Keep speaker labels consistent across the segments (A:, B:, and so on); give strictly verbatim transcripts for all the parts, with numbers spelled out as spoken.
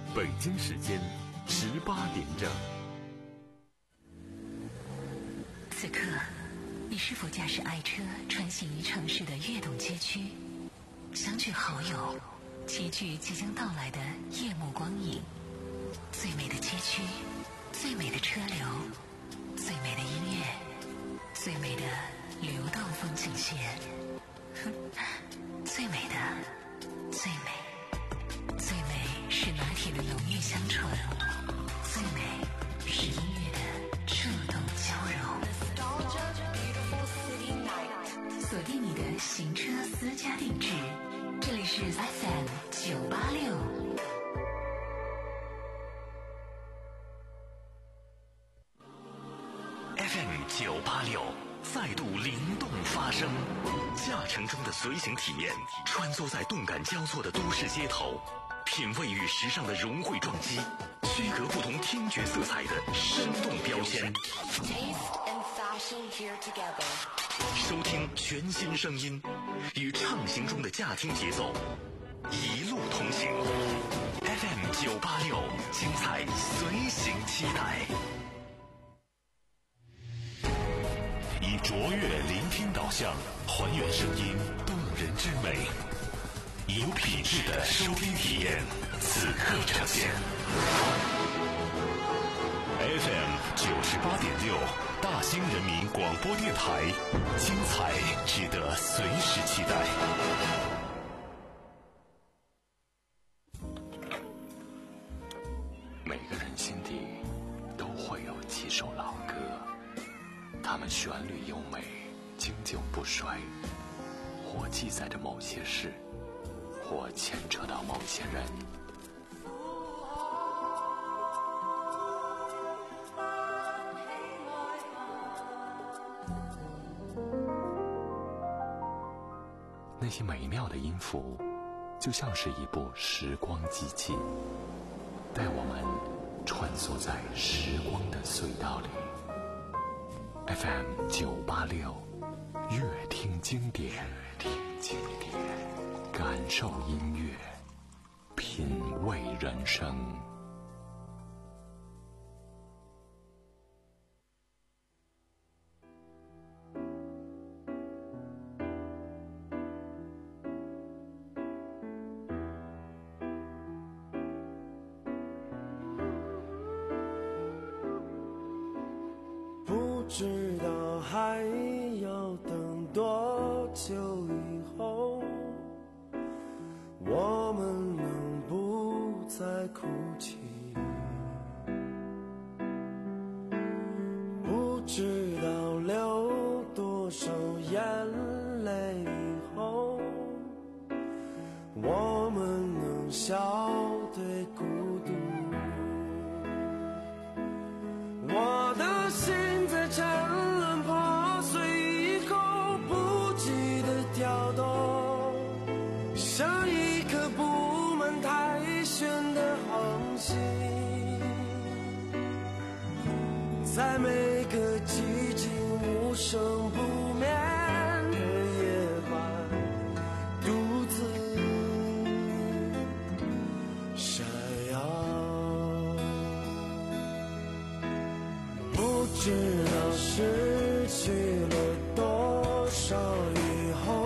A: 北京时间十八点整。
B: 此刻，你是否驾驶爱车穿行于城市的跃动街区，相聚好友，齐聚即将到来的夜幕光影？最美的街区，最美的车流，最美的音乐，最美的流动风景线，最美的，最美，最美是拿铁的浓郁香醇，最美是音乐的触动交融。锁定你的行车私家定制，这里是 F M 九八六。
C: F M 九八六再度灵动发声，驾乘中的随行体验，穿梭在动感交错的都市街头，品味与时尚的融汇撞击，区隔不同听觉色彩的生动标签。收听全新声音，与畅行中的驾听节奏一路同行。F M 九八六，精彩随行期待。以卓越聆听导向，还原声音动人之美，有品质的收听体验，此刻呈现。F M 九十八点六，大兴人民广播电台，精彩值得随时期待。每个人心底都会有几首老歌，它们旋律优美，经久不衰，或记载着某些事，或牵扯到某些人。那些美妙的音符，就像是一部时光机器，带我们穿梭在时光的隧道里。F M 九八六，乐听经典，乐听经典，感受音乐，品味人生。
D: 不知道还要等多久以后，我们能不再哭泣？不知道流多少眼泪以后，我们能笑对孤独。我的心在沉沦破碎以后不记得跳动，像一颗布满苔藓的恒星，在每个寂静无声不眠的夜晚，独自闪耀。不知道失去了多少以后，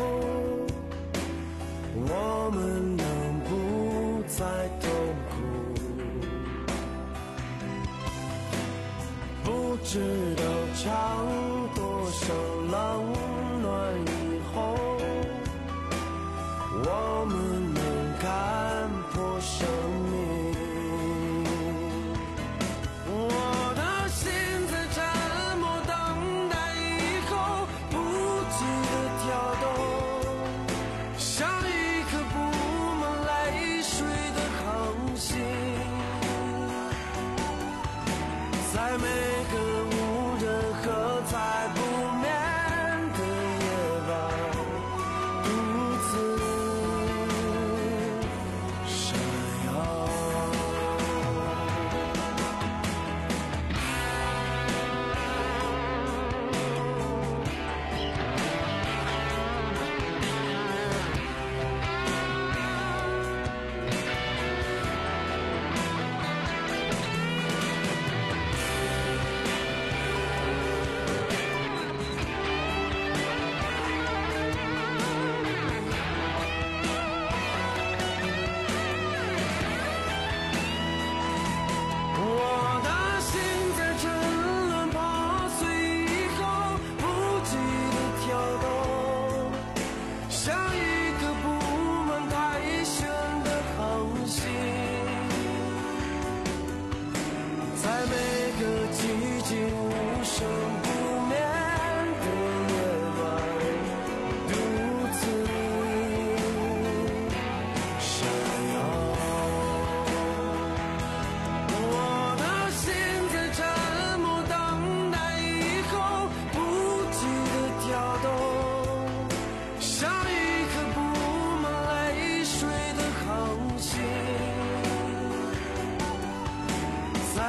D: 我们能不再痛苦？不知道尝多少冷暖以后，我们能看破生命。我的心在沉默等待以后不记得跳动，像一颗布满泪水的恒星，在每个无人喝彩不眠的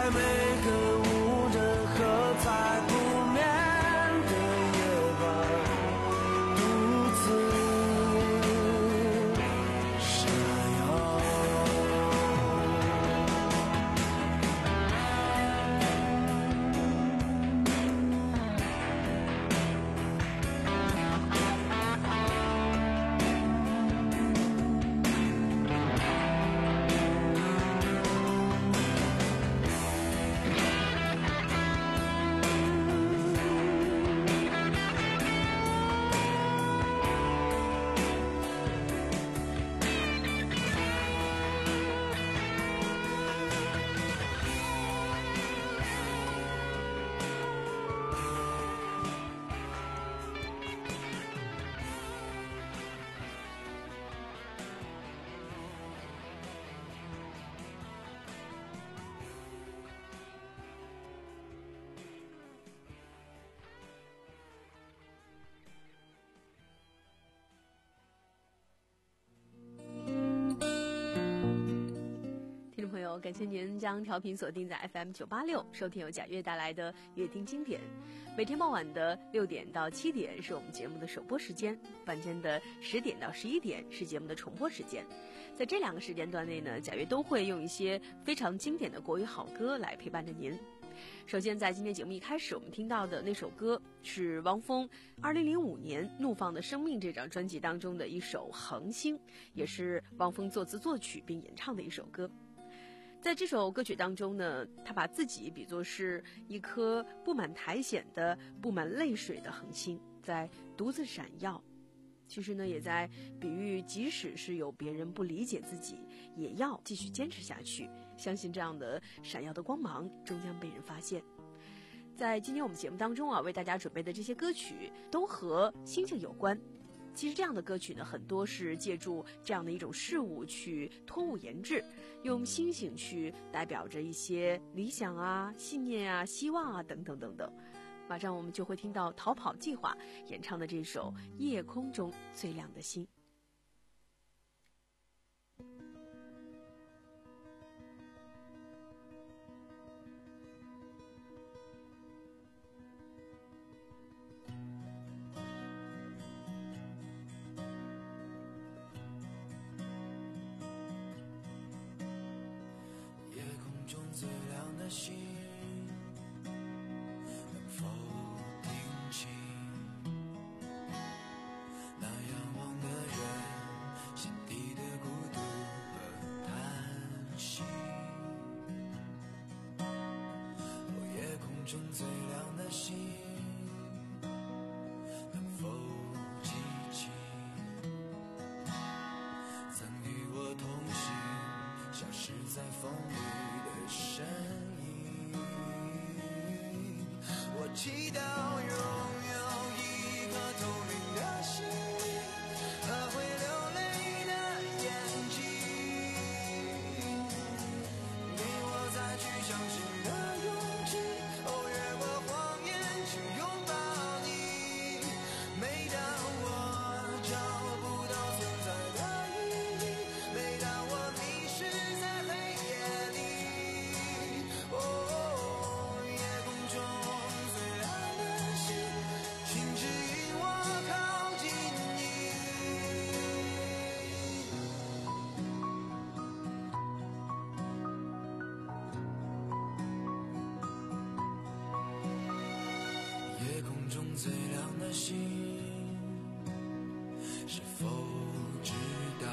D: 在每个无人喝彩不眠的夜晚，独自闪耀。
E: 感谢您将调频锁定在 F M 九八六，收听由贾悦带来的乐听经典。每天傍晚的六点到七点是我们节目的首播时间，晚间的十点到十一点是节目的重播时间。在这两个时间段内呢，贾悦都会用一些非常经典的国语好歌来陪伴着您。首先在今天节目一开始我们听到的那首歌是汪峰二零零五年《怒放的生命》这张专辑当中的一首《恒星》，也是汪峰作词作曲并演唱的一首歌。在这首歌曲当中呢，他把自己比作是一颗布满苔藓的、布满泪水的恒星，在独自闪耀。其实呢，也在比喻，即使是有别人不理解自己，也要继续坚持下去，相信这样的闪耀的光芒终将被人发现。在今天我们节目当中啊，为大家准备的这些歌曲都和星星有关。其实这样的歌曲呢，很多是借助这样的一种事物去托物言志，用星星去代表着一些理想啊、信念啊、希望啊等等等等。马上我们就会听到逃跑计划演唱的这首《夜空中最亮的星》。
D: 最亮的星，能否听清那仰望的人心底的孤独和叹息？哦，夜空中最亮的星，能否记起曾与我同行，消失在风里身影？我祈祷拥有一颗透明的心灵和会流泪的眼睛，给我再去相信的勇气。哦，越过谎言去拥抱你。每当我找不到存在的意义，每当我迷失在黑夜里，哦，夜空中最亮的星，请指引我靠近你。夜空中最亮的星，是否知道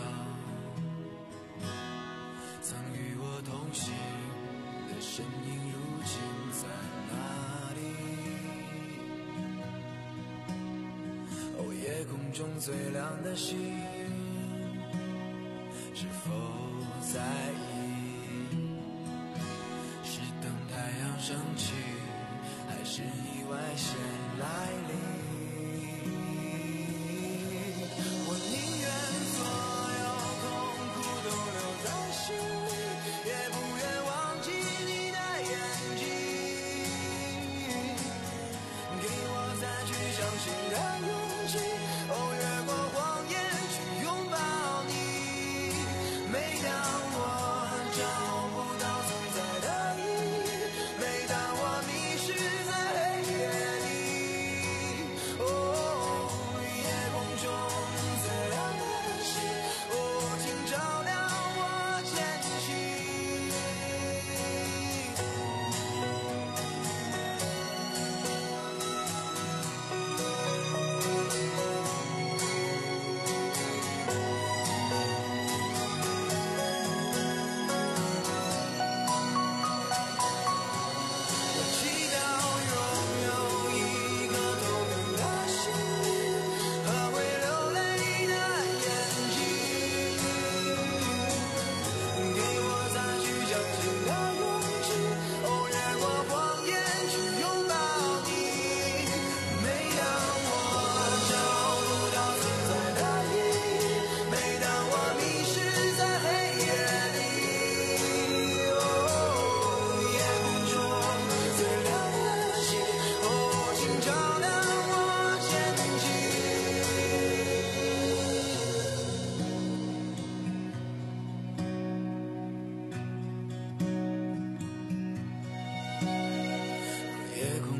D: 曾与我同行的身影如今在哪里？哦，夜空中最亮的星，是否在意？是等太阳升起，还是意外先来临？我宁愿所有痛苦都留在心里，也不愿忘记你的眼睛，给我再去相信的勇气。哦，越过谎言去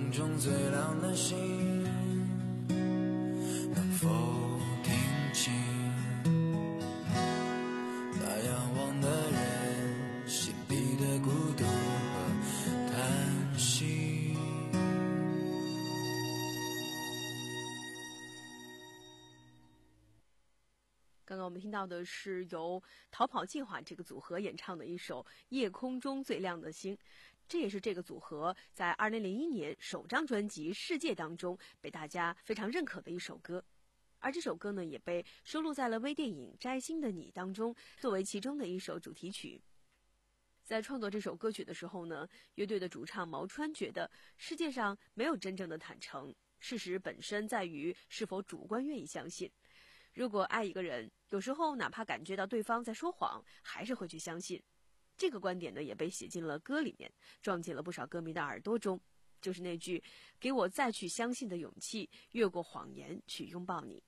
D: 空中最亮的星，能否听清那仰望的人心底的孤独和叹息？
E: 刚刚我们听到的是由逃跑计划这个组合演唱的一首《夜空中最亮的星》，这也是这个组合在二零零一年首张专辑《世界》当中被大家非常认可的一首歌。而这首歌呢，也被收录在了微电影《摘星的你》当中，作为其中的一首主题曲。在创作这首歌曲的时候呢，乐队的主唱毛川觉得世界上没有真正的坦诚，事实本身在于是否主观愿意相信。如果爱一个人，有时候哪怕感觉到对方在说谎，还是会去相信。这个观点呢，也被写进了歌里面，撞进了不少歌迷的耳朵中。就是那句“给我再去相信的勇气，越过谎言去拥抱你”。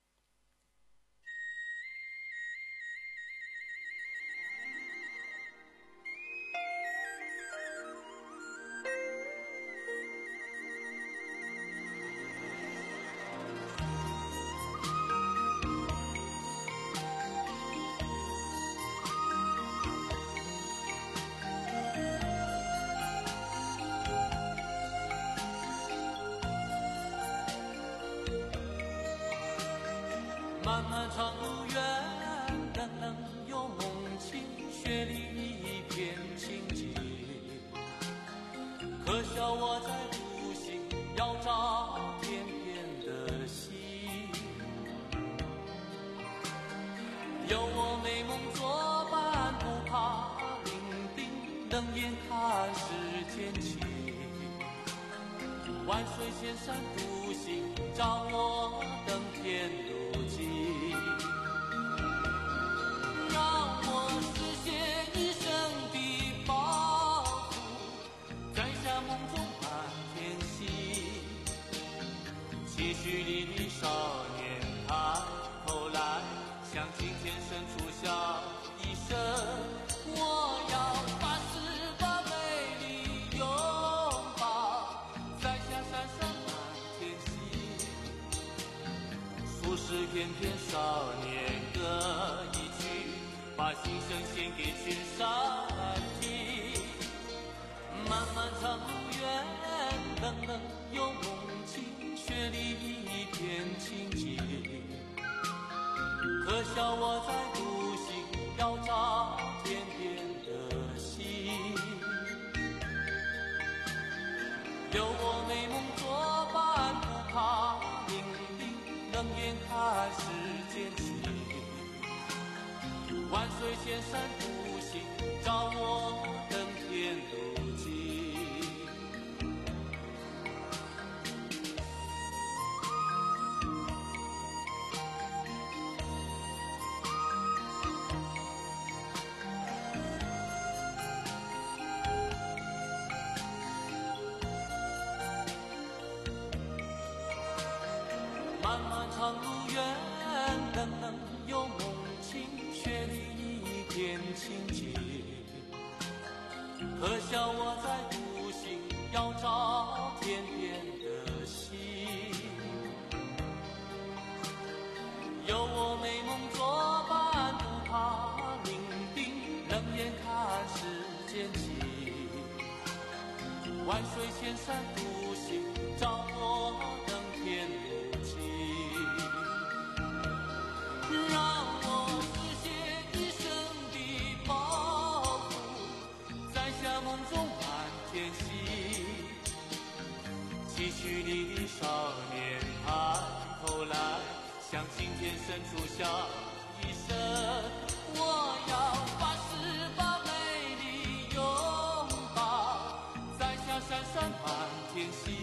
F: 漫漫长路远，人人有梦情，雪里一片情景。可笑我在独行，要找天边的星。有我美梦作伴，不怕伶仃，冷眼看世间情。万水千山独行，找我登天路径。让我实现一生的抱负，摘下梦中满天星。期许里的少年抬头来，向青天伸出笑一声。我要发誓把美丽拥抱，摘下闪闪满天星。数十翩翩少年歌一曲，把心声献给群山听。漫漫长路远，冷冷有梦境，雪里一片情景。可笑我在独行，要找天边的星。有我美梦作伴，不怕伶仃，冷眼看世间情。万水千山独行，找我登天路径。漫漫长路远，冷冷有梦境，雪里一片情景。可笑我在独行，要找天边的星。有我美梦作伴，不怕伶仃，冷眼看世间情。万水千山独行，找我登天路径。让我实现一生的抱负，摘下梦中满天星。期许里的少年抬头来，向青天伸出笑一声。我要发誓把美丽拥抱，摘下闪闪满天星。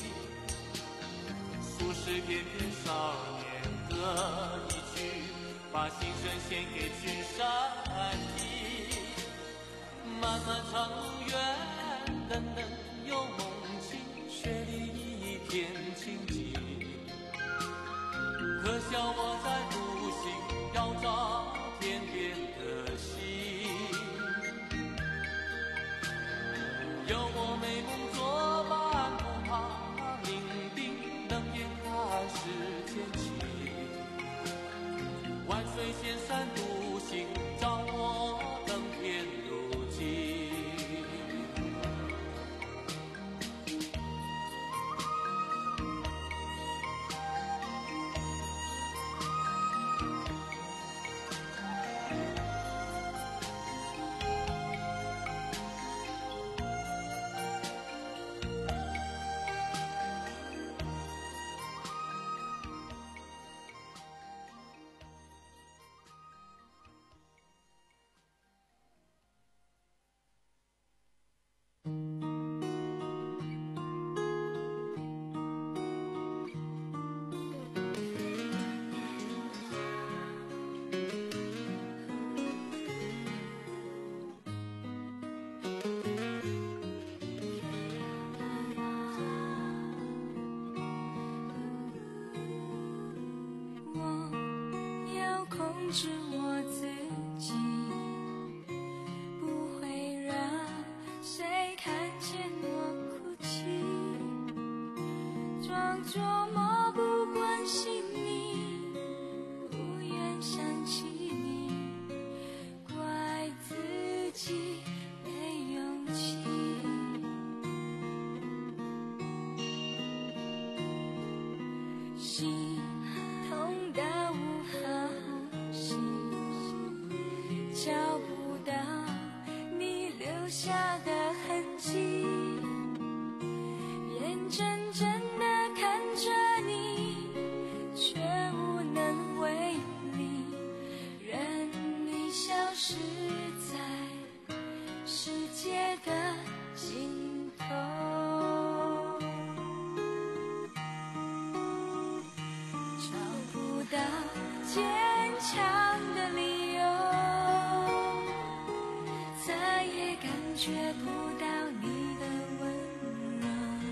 F: 数十翩翩少年歌一曲，把心声献给群山听。漫漫长路远，冷冷有梦境，雪里一片情景。可笑我在独行，要找天边的星。有我美梦作伴，不怕
G: 下的痕迹，眼睁睁地看着你，却无能为力，任你消失在世界的尽头。找不到坚强的理由，再也感觉不到你的温柔，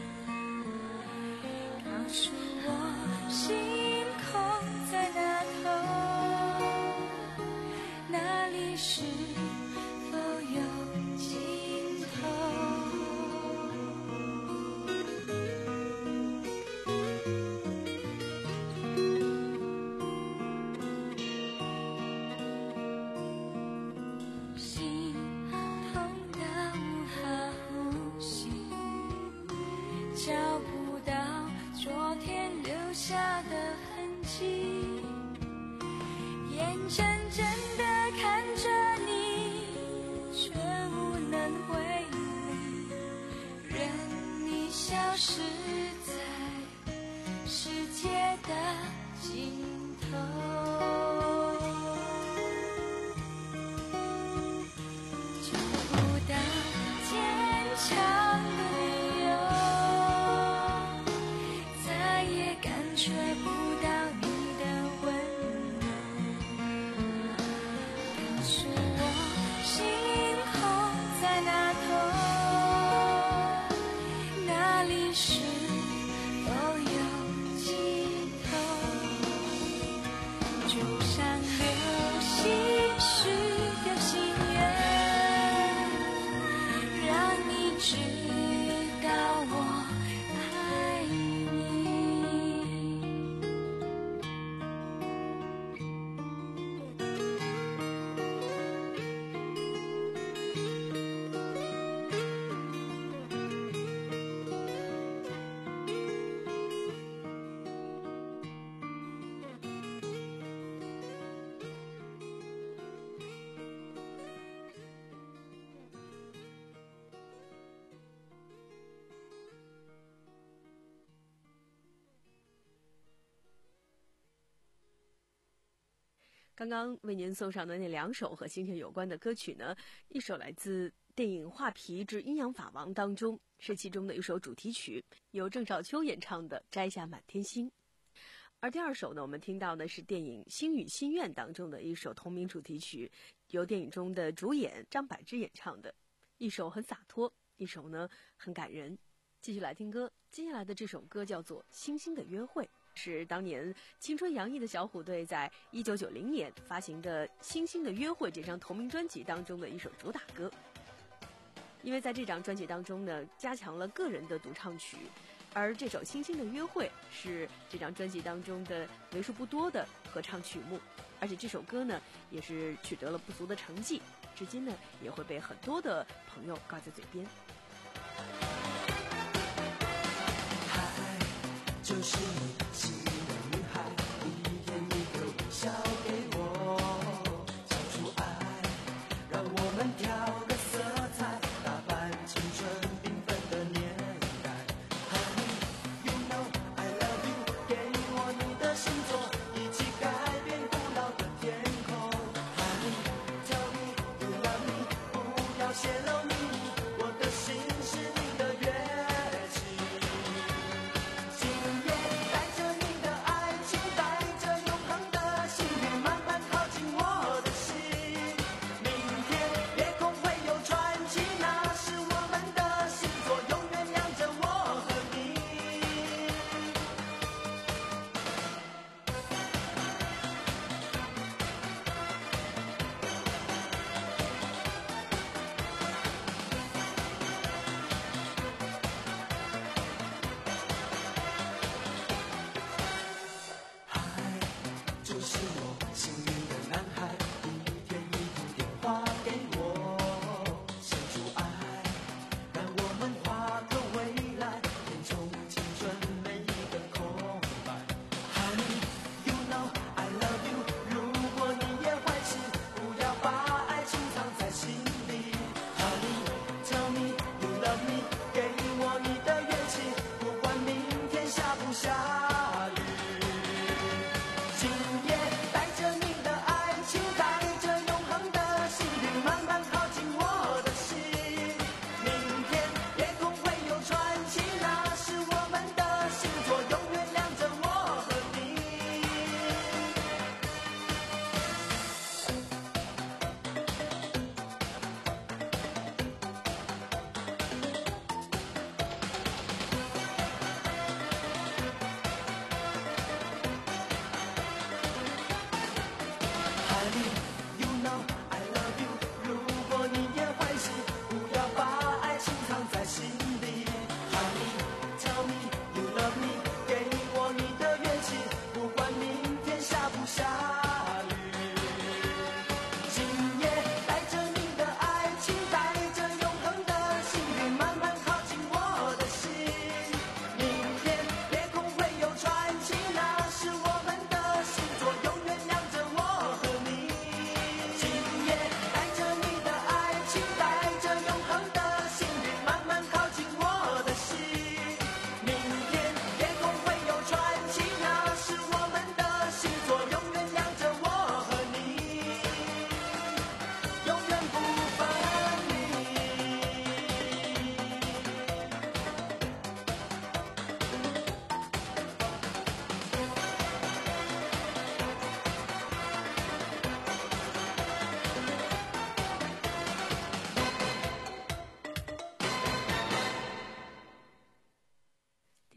G: 告诉我星空在那头，那里是否有尽头？心痛得无法呼吸，找不到昨天留下的痕迹，眼睁睁地看着你，却无能为力，任你消失在世界的尽头。找不到坚强的理由，再也感觉不到你的温柔，告诉我星空在那头，那里是否有尽头？就像流星许个心愿，让你知道我爱你。
E: 刚刚为您送上的那两首和星星有关的歌曲呢，一首来自电影《画皮之阴阳法王》当中，是其中的一首主题曲，由郑少秋演唱的《摘下满天星》。而第二首呢，我们听到的是电影《星语心愿》当中的一首同名主题曲，由电影中的主演张柏芝演唱的，一首很洒脱，一首呢很感人。继续来听歌，接下来的这首歌叫做《星星的约会》，是当年青春洋溢的小虎队在一九九零年发行的《星星的约会》这张同名专辑当中的一首主打歌。因为在这张专辑当中呢，加强了个人的独唱曲，而这首《星星的约会》是这张专辑当中的为数不多的合唱曲目，而且这首歌呢也是取得了不俗的成绩，至今呢也会被很多的朋友挂在嘴边。
D: 就是你喜欢的女孩，一天一个微笑给我，交出爱，让我们调个色彩，打扮青春缤纷的年代。Honey, you know I love you， 给我你的星座，一起改变古老的天空。Honey, tell me you love me， 不要泄露秘密，我的心是你的乐器。今夜带着你。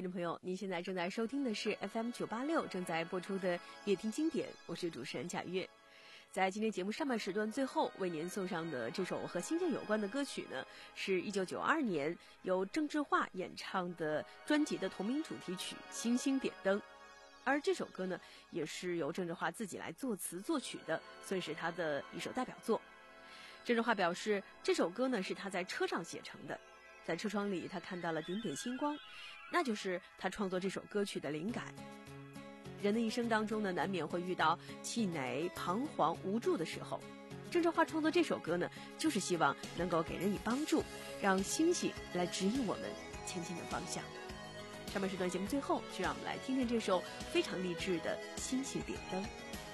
E: 听众朋友，您现在正在收听的是 F M 九八六正在播出的乐听经典，我是主持人贾月。在今天节目上半时段最后为您送上的这首和星星有关的歌曲呢，是一九九二年由郑智化演唱的专辑的同名主题曲《星星点灯》，而这首歌呢也是由郑智化自己来作词作曲的，算是他的一首代表作。郑智化表示，这首歌呢是他在车上写成的，在车窗里他看到了点点星光，那就是他创作这首歌曲的灵感。人的一生当中呢，难免会遇到气馁、彷徨、无助的时候。郑智化创作这首歌呢，就是希望能够给人以帮助，让星星来指引我们前进的方向。上半时段节目最后，就让我们来听听这首非常励志的《星星点灯》。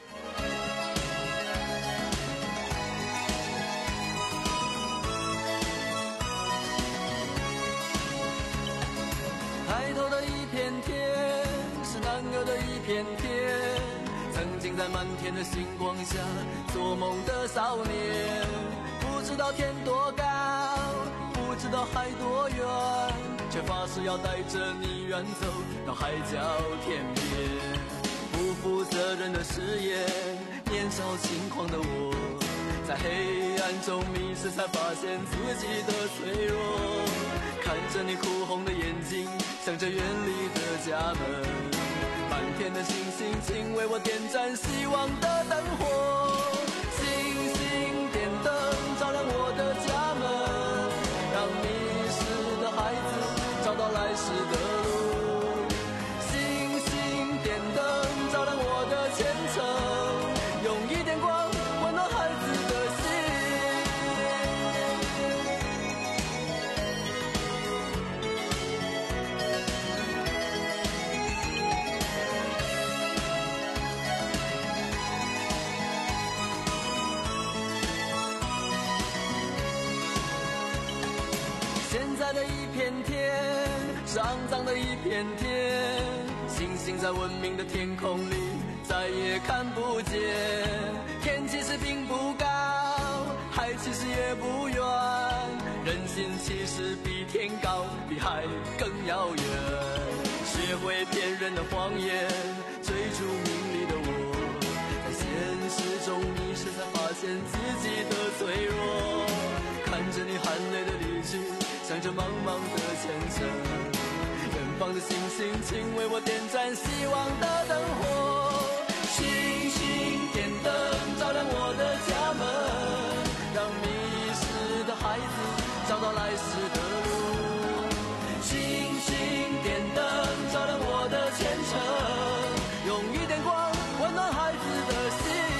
F: 抬头的一片天，是男儿的一片天。曾经在满天的星光下做梦的少年，不知道天多高，不知道海多远，却发誓要带着你远走到海角天边。不负责任的誓言，年少轻狂的我，在黑暗中迷失，才发现自己的脆弱。看着你哭红的眼睛，想着远离的家门，满天的星星，请为我点燃希望的灯火。星星点灯，照亮我的家门，让迷失的孩子找到来时的路。星星点灯，照亮我的前程，用一点光温暖孩子的心。现在的一片天是肮脏的一片天，星星在文明的天空里再也看不见。天其实并不高，海其实也不远，人心其实比天高，比海更遥远。学会骗人的谎言，追逐名利的我，在现实中迷失，才发现自己的脆弱。看着你含泪的离去，想着茫茫的前程，远方的星星，请为我点燃希望的灯火。星星点灯，照亮我的家门，让迷失的孩子找到来时的路。星星点灯，照亮我的前程，用一点光温暖孩子的心。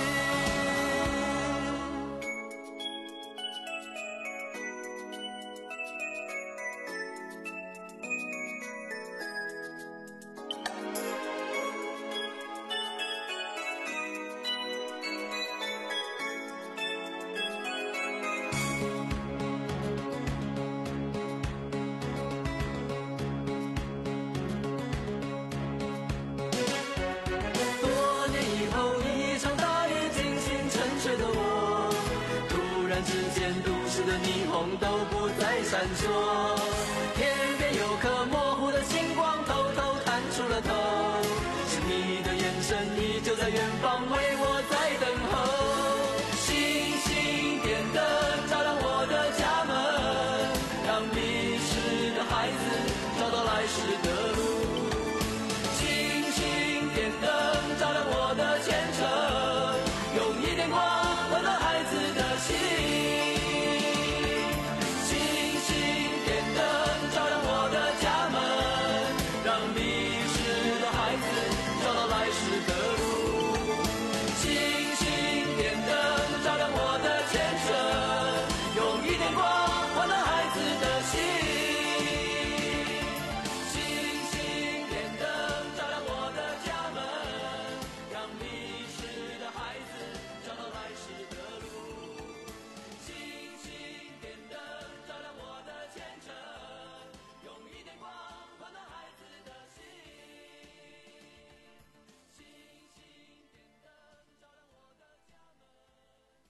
F: 都不再闪烁，天边有颗模糊的星光偷偷探出了头，是你的眼神依旧在远方为我在等候。星星点灯，照亮我的家门，让迷失的孩子找到来时的路。星星点灯，照亮我的前程，用一点光温暖孩子的心。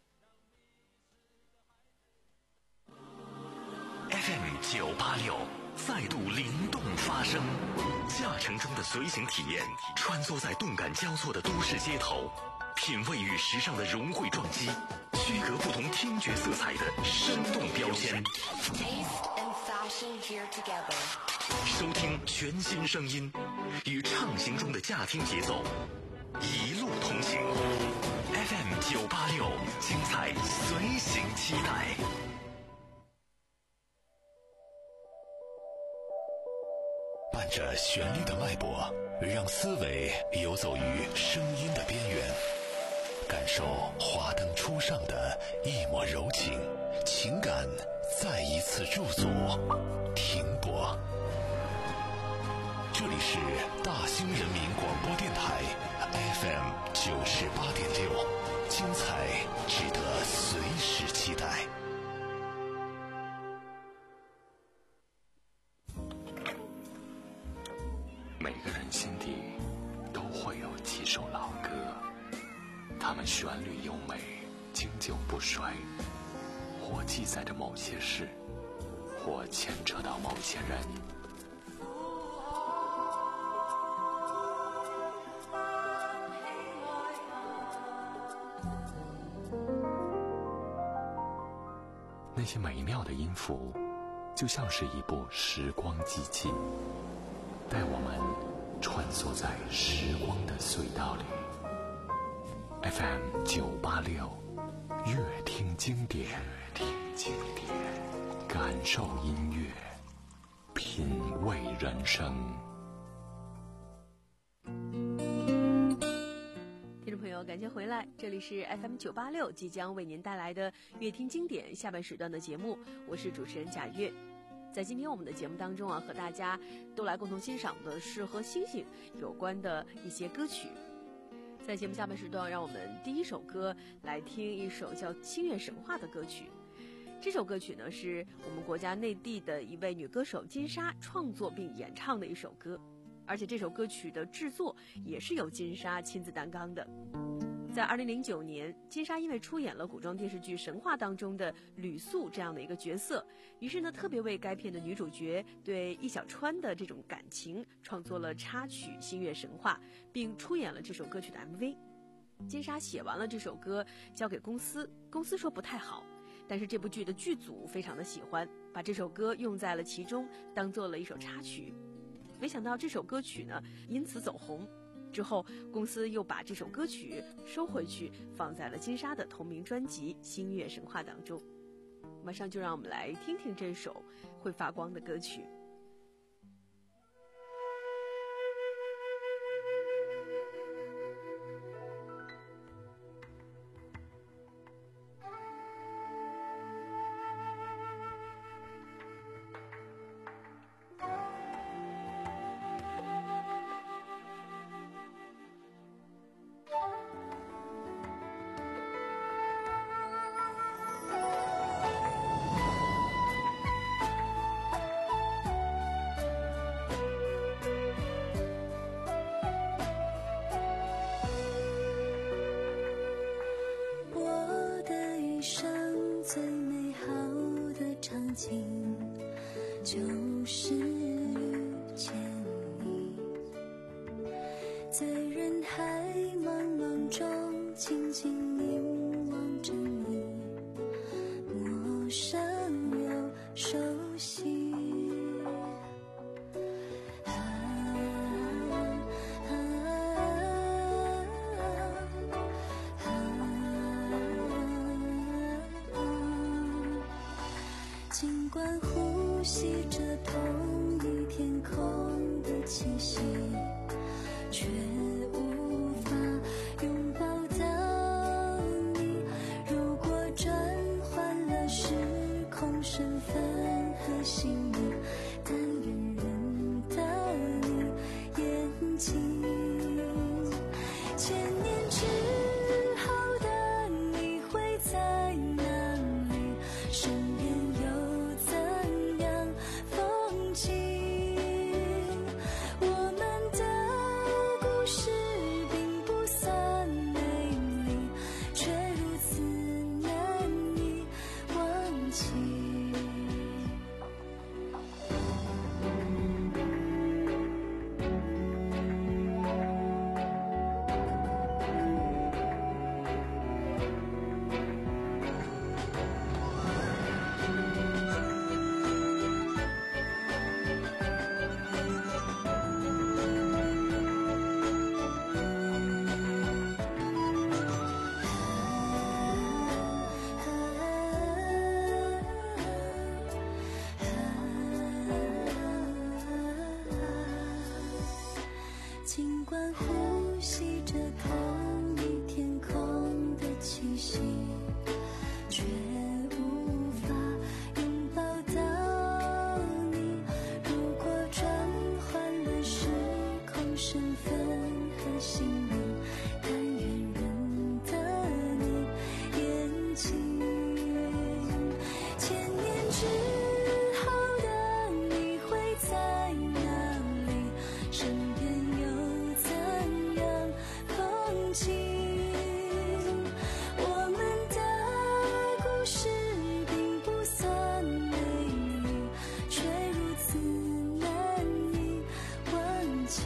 A: 九八六再度灵动发生。驾乘中的随行体验，穿梭在动感交错的都市街头，品味与时尚的融汇撞击，区隔不同听觉色彩的生动标签。收听全新声音，与畅行中的驾听节奏，一路同行。F M 九八六，精彩随行期待。
C: 伴着旋律的脉搏，让思维游走于声音的边缘，感受华灯初上的一抹柔情，情感再一次驻足停泊。这里是大兴人民广播电台 F M 九十八点六，精彩值得随时期待。 每个人心底都会有几首老歌，它们旋律优美，经久不衰，或记载着某些事，或牵扯到某些人。那些美妙的音符，就像是一部时光机器，带我们穿梭在时光的隧道里。F M 九八六，乐听经典，乐听经典，感受音乐，品味人生。
E: 听众朋友，感谢回来，这里是 F M 九八六，即将为您带来的乐听经典下半时段的节目，我是主持人贾月。在今天我们的节目当中啊，和大家都来共同欣赏的是和星星有关的一些歌曲。在节目下半时段，让我们第一首歌来听一首叫《星月神话》的歌曲。这首歌曲呢，是我们国家内地的一位女歌手金莎创作并演唱的一首歌，而且这首歌曲的制作也是由金莎亲自担纲的。在二零零九年，金莎因为出演了古装电视剧《神话》当中的吕素这样的一个角色，于是呢，特别为该片的女主角对易小川的这种感情创作了插曲《星月神话》，并出演了这首歌曲的 M V。金莎写完了这首歌，交给公司，公司说不太好，但是这部剧的剧组非常的喜欢，把这首歌用在了其中，当做了一首插曲。没想到这首歌曲呢，因此走红。之后，公司又把这首歌曲收回去，放在了金莎的同名专辑《星月神话》当中。马上就让我们来听听这首会发光的歌曲。
G: 就是遇见你，在人海茫茫中静静凝望着你，陌生又熟悉。啊啊啊啊！尽管呼吸着同一天空的气息，却无法拥抱到你。如果转换了时空身份和姓名，但愿认到你眼睛。千年之后的你会在哪里？身边又怎样风景？我们的故事并不算美丽，却如此难以忘记。 管呼吸着同一天空的气息，却无法拥抱到你。如果转换了时空身份和姓名，但愿认得你眼睛。千年之后的你会在哪里？身边又怎样风景？我们的故事并不算美丽，却如此难以忘记。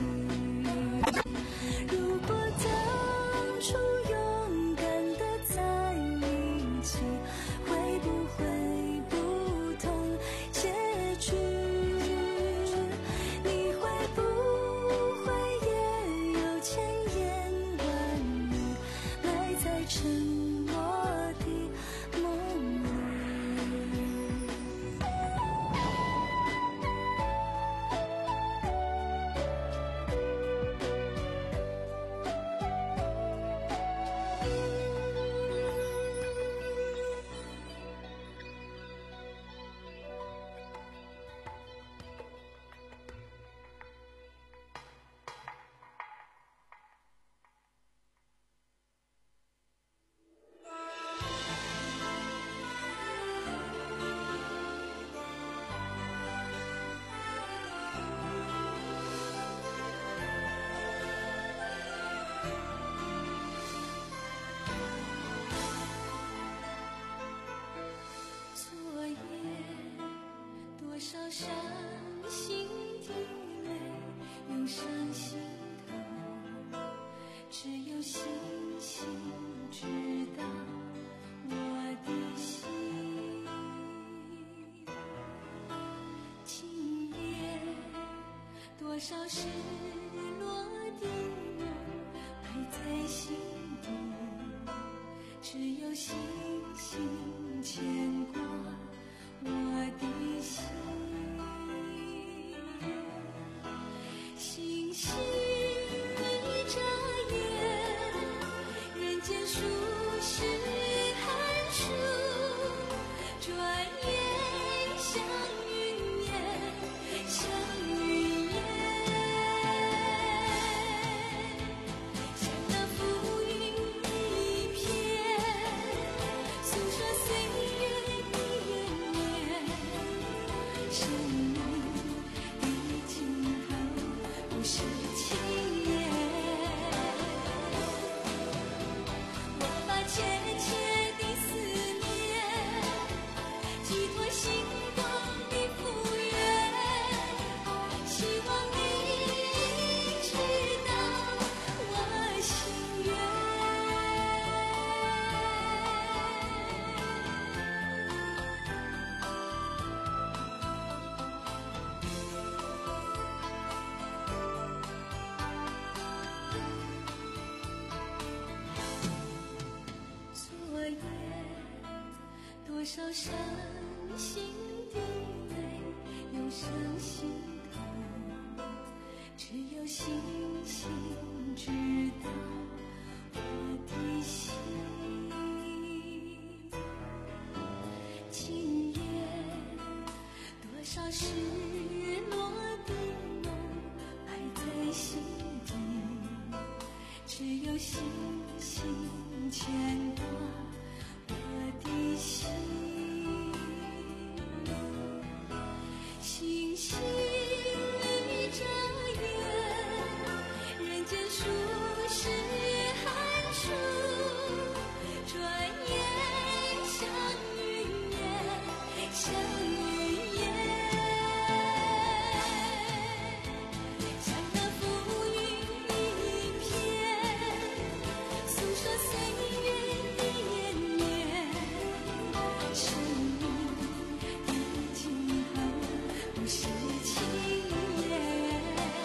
G: 如果当初勇敢地在一起，会不会不同结局？你会不会也有千言万语埋在沉默的梦里？昨夜多少伤心的泪涌上心头，只有星星知道我的心。今夜多少失落的梦埋在心底，只有星星牵挂我的心。星星一眨眼，人间数十寒暑，转眼像云烟，像云烟。像那浮云一片，诉说岁月的延绵。生命的尽头不是轻言。我把切切的思念寄托星光的复原，希望你知道我心愿。昨夜多少伤心的泪涌上心头，只有星星知道我的心。今夜多少失落的梦埋在心底，只有星星牵挂我的心。星星一眨眼，人间数十寒暑，转眼像云烟，像云烟。像那浮云一片，诉说岁月的延绵。生命的尽头不是轻言。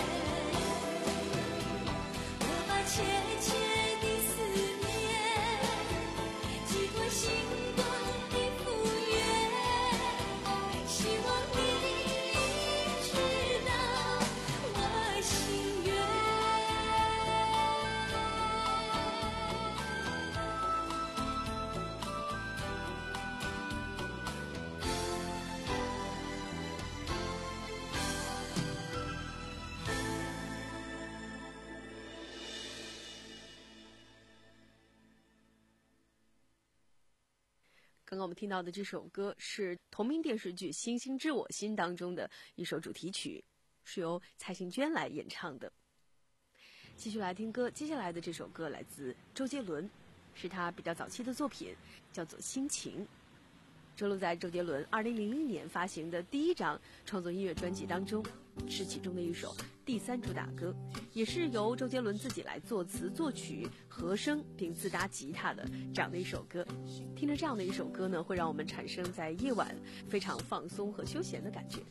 G: 我把切切的思念寄托星光的复原，
E: 刚刚我们听到的这首歌是同名电视剧《星星知我心》当中的一首主题曲，是由蔡幸娟来演唱的。继续来听歌，接下来的这首歌来自周杰伦，是他比较早期的作品，叫做《心情》，收录在周杰伦二零零零年发行的第一张创作音乐专辑当中，是其中的一首第三主打歌，也是由周杰伦自己来作词作曲和声并自搭吉他的这样的一首歌。听着这样的一首歌呢，会让我们产生在夜晚非常放松和休闲的感觉。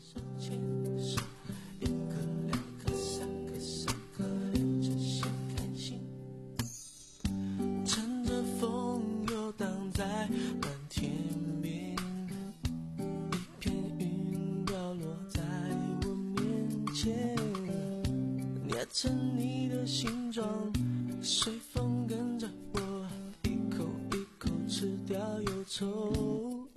D: 乘着风游荡在蓝天边，一片云掉落在我面前，捏成你的形状，随风跟着我一口一口吃掉忧愁，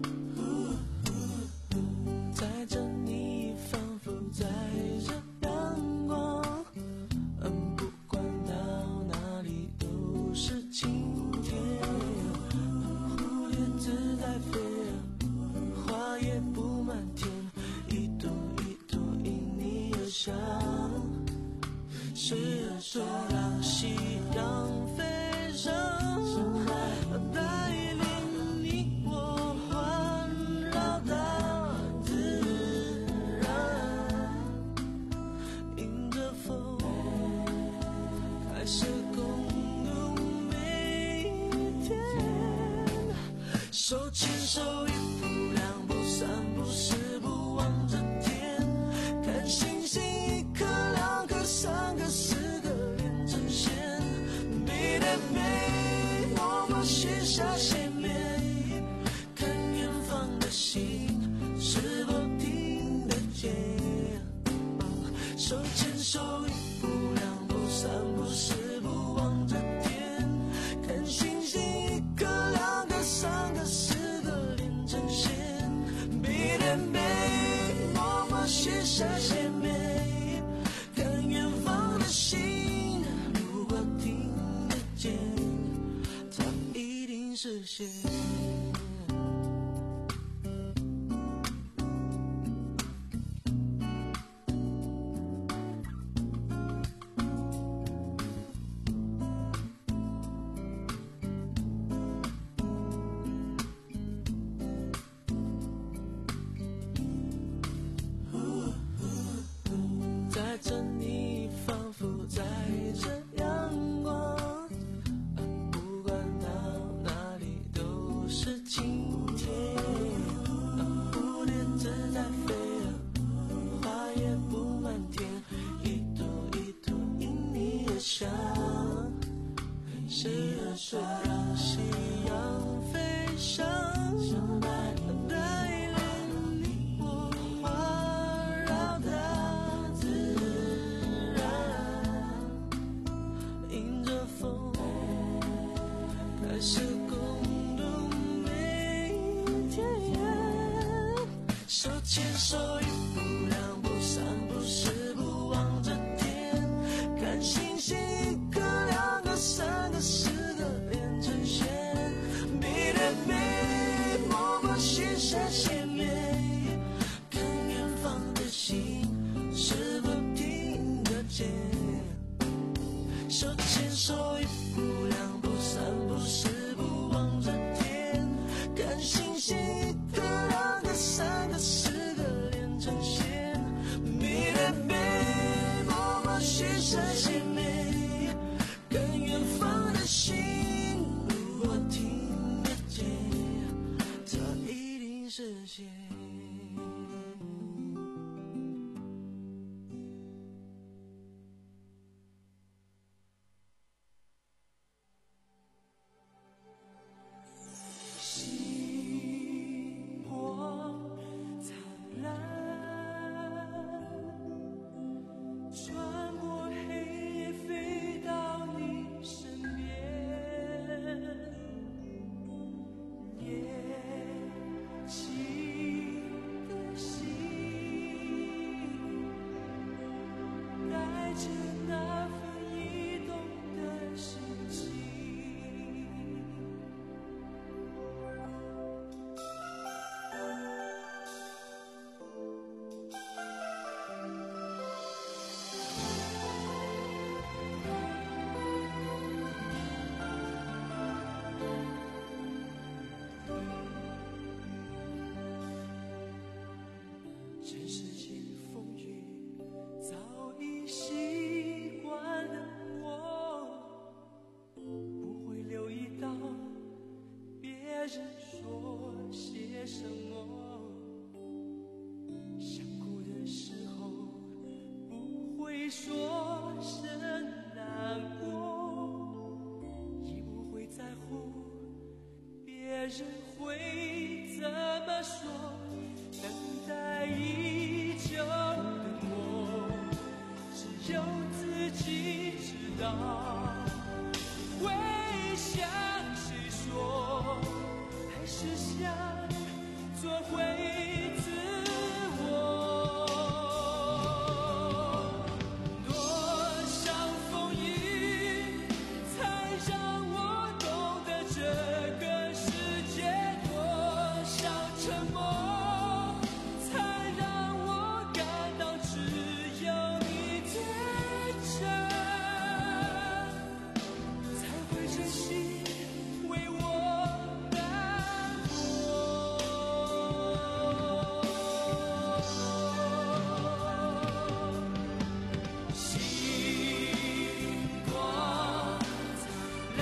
D: 载着你仿佛载着阳光，嗯，不管到哪里都是晴天，蝴蝶自在飞，花也布满天，一朵一朵因你而香，时而就让夕阳飞上，带领你我环绕大自然，迎着风开始共度每一天，手牵手一步两步三步四步望着天，看星星一颗两颗三个四个连成线，背对背我们写下线面，看远方的心是否听得见，手牵手一步两步三步四步望着天，看星星一颗两颗三个四个连成线，背对背我们写下线面，看远方的心如果听得见，它一定实现。载着你仿佛载着阳光，不管到哪里都是晴天，蝴蝶自在飞，花也布满天，一朵一朵因你而香，时而水让夕阳飞上，带领你我环绕大自然，迎着风开始共度每一天，手牵手一步两步三步四步望着天，看星星一颗两个三个四个连成线，背对背我们写下线面，看远方的心是否听得见，手牵手一步两步三步四步望着天，看星星一颗两个三个四个连成线，背对背尘世间风雨早已习惯了我，不会留意到别人说些什么，想哭的时候不会说声难过，也不会在乎别人会怎么说，等待已久的我，只有自己知道，会向谁说，还是想做回自我。多少风雨才让我懂得这个世界，多少沉默才让我感到只有你最真，才会真心为我难过。星光灿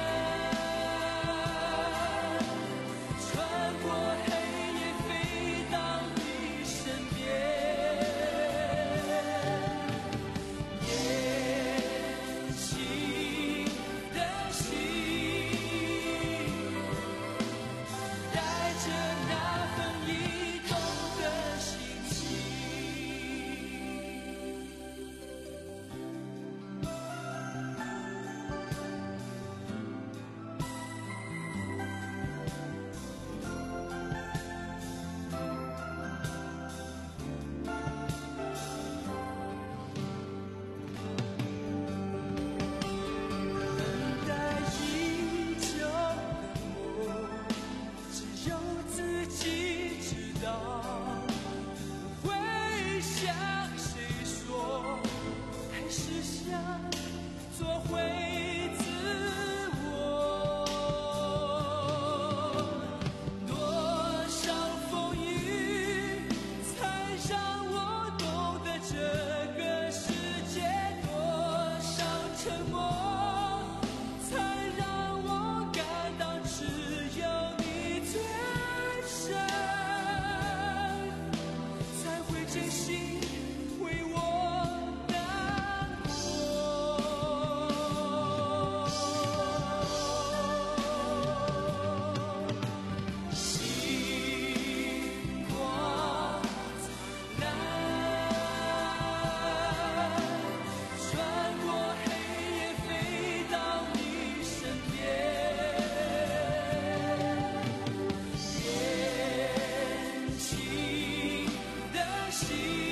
D: 烂，穿过黑夜飞到你身边，年轻的心带着那份驿动的心情。等待已久的我，只有自己知道，不会向谁说，还是想做回自我。多少风雨才让我懂得这个世界，多少沉默才让我感到只有你最真，才会真心为我难过。星光灿烂，穿过黑夜飞到你身边，年轻的心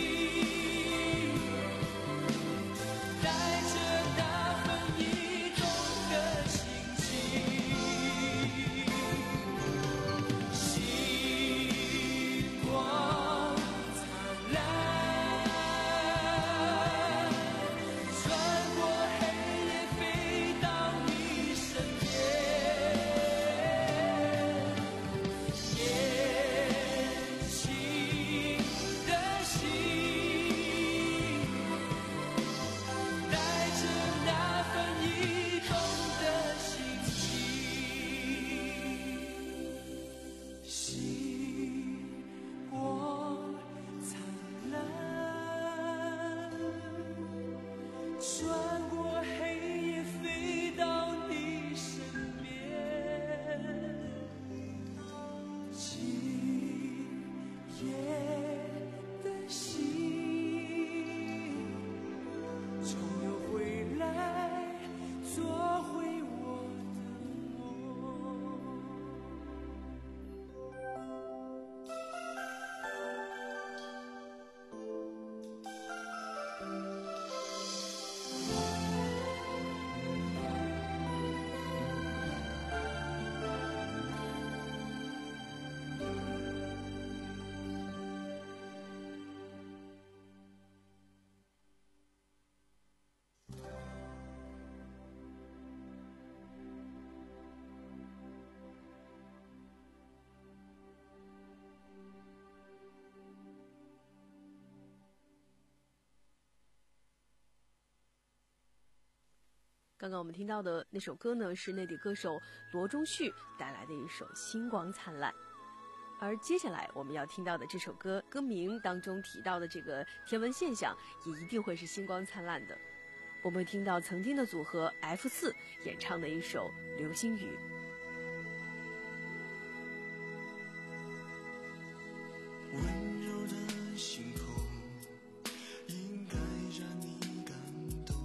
E: 刚刚我们听到的那首歌呢，是内地歌手罗中旭带来的一首《星光灿烂》。而接下来我们要听到的这首歌，歌名当中提到的这个天文现象，也一定会是星光灿烂的。我们会听到曾经的组合 F 四 演唱的一首《流星雨》。
D: 温柔的星空应该让你感动，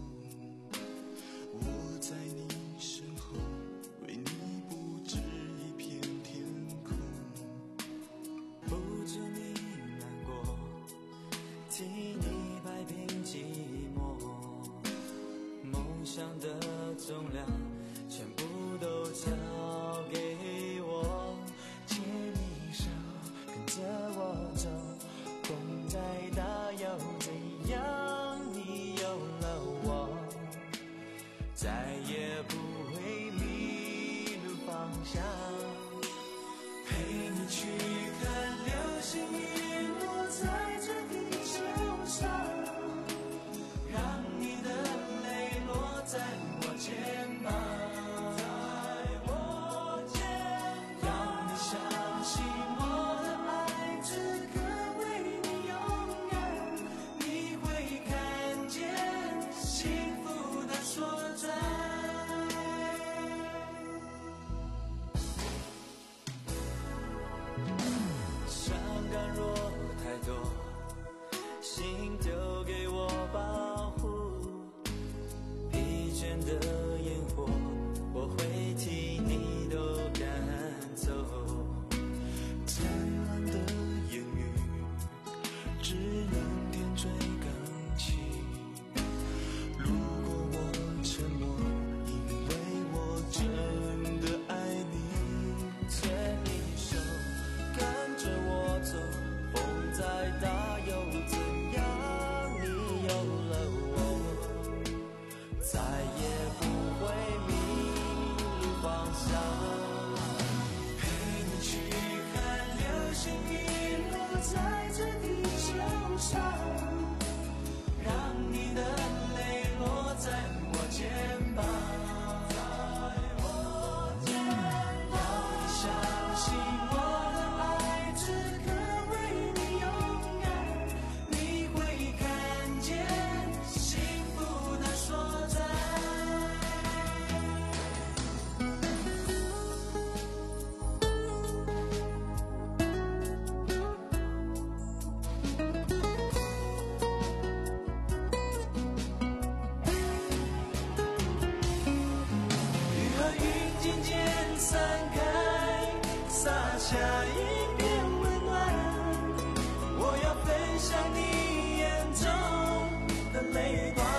D: 我在你身后为你布置一片天空，不准你难过，替你摆平寂寞，梦想的重量全部都交给我，牵你手跟着我走，风再大又怎样，你有了我，再也不会迷路方向，陪你去看流星雨落在这地球上，让你的泪落在我肩膀，要你相信我的爱此刻为你勇敢，你会看见幸福的所在。伤感若太多，心丢给我保护，疲倦的烟火我会替你都赶走，灿烂的言语只能点缀钢琴，如果我沉默，因为我真的爱你，牵你手跟着我走，风再大又怎样，你有了我，再也不会迷路方向，陪你去看流星雨落在这地球上，让你的泪落在我肩膀，要你相信我的爱此刻为你勇敢，你会看见幸福的所在。雨和云渐渐散开，洒下一片温暖，我要分享你眼中的泪光，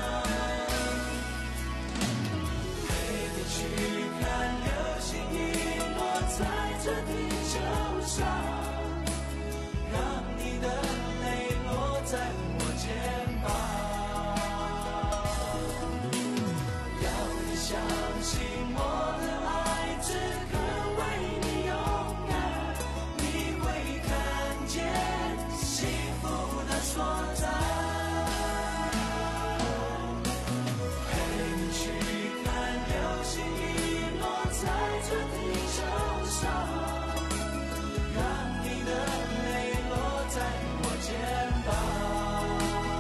D: 陪你去看流星雨落在这地球上，让你的泪落在我肩膀，要你相信我的爱此刻为你勇敢，你会看见幸福的所在，陪你去看流星雨落在这地球上，让你的泪落在我肩膀，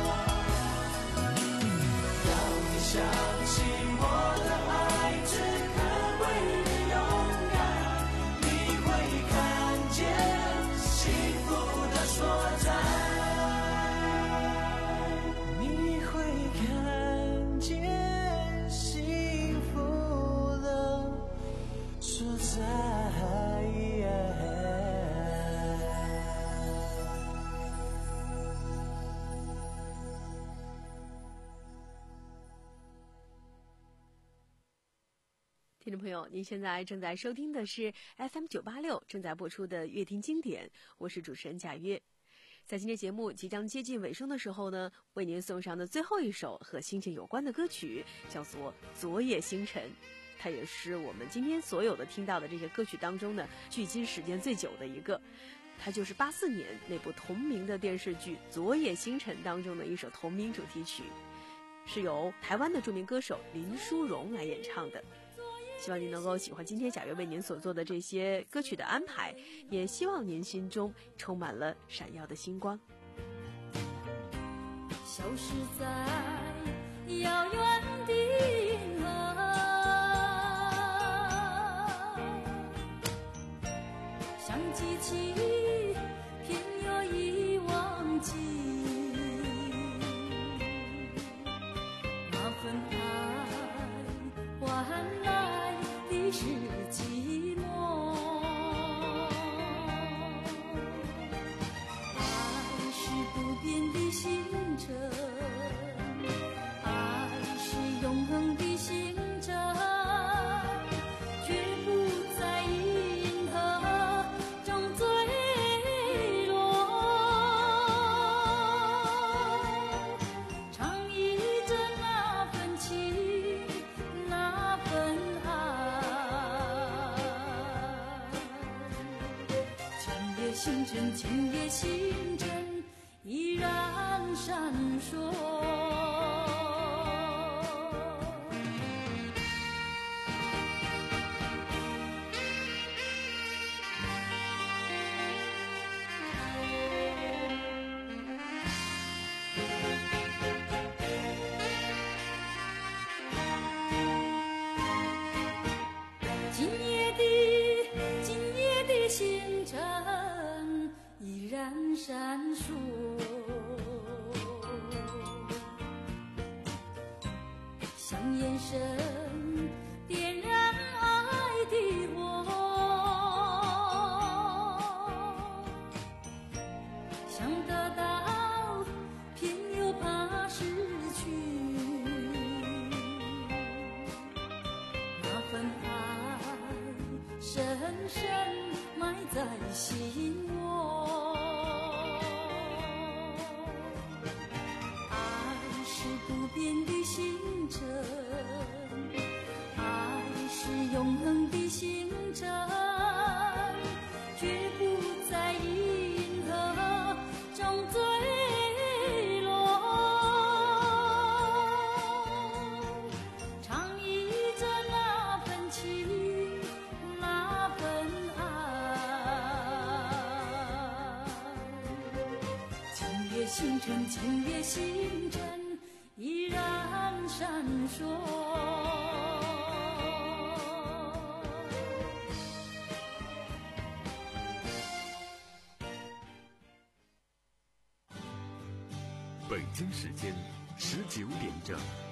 D: 要你相信我的爱此刻为你勇敢，你会看见幸福的所在，你会看见幸福的所在。
E: 听众朋友，您现在正在收听的是 F M 九八六正在播出的乐听经典，我是主持人贾约。在今天节目即将接近尾声的时候呢，为您送上的最后一首和星星有关的歌曲叫做《昨夜星辰》，它也是我们今天所有的听到的这些歌曲当中呢，距今时间最久的一个。它就是八四年那部同名的电视剧《昨夜星辰》当中的一首同名主题曲。 是由台湾的著名歌手林淑荣来演唱的。希望您能够喜欢今天贾月为您所做的这些歌曲的安排，也希望您心中充满了闪耀的星光。
G: 消失在遥远的银河，像记起偏又已忘记那份爱换来的是寂寞。爱是不变的星辰，爱是永恒的星辰，绝不在银河中坠落。唱忆着那份情，那份爱，今夜星辰，今夜星辰依然闪烁。今夜的今夜的星辰依然闪烁，像眼神点燃爱的火，想得到偏又怕失去，那份爱深深埋在心窝。爱是不变的星辰，爱是永恒的星辰，绝不在银河中坠落。唱忆着那份情，那份爱，今夜星辰，今夜星辰依然闪烁。
A: 北京时间十九点整。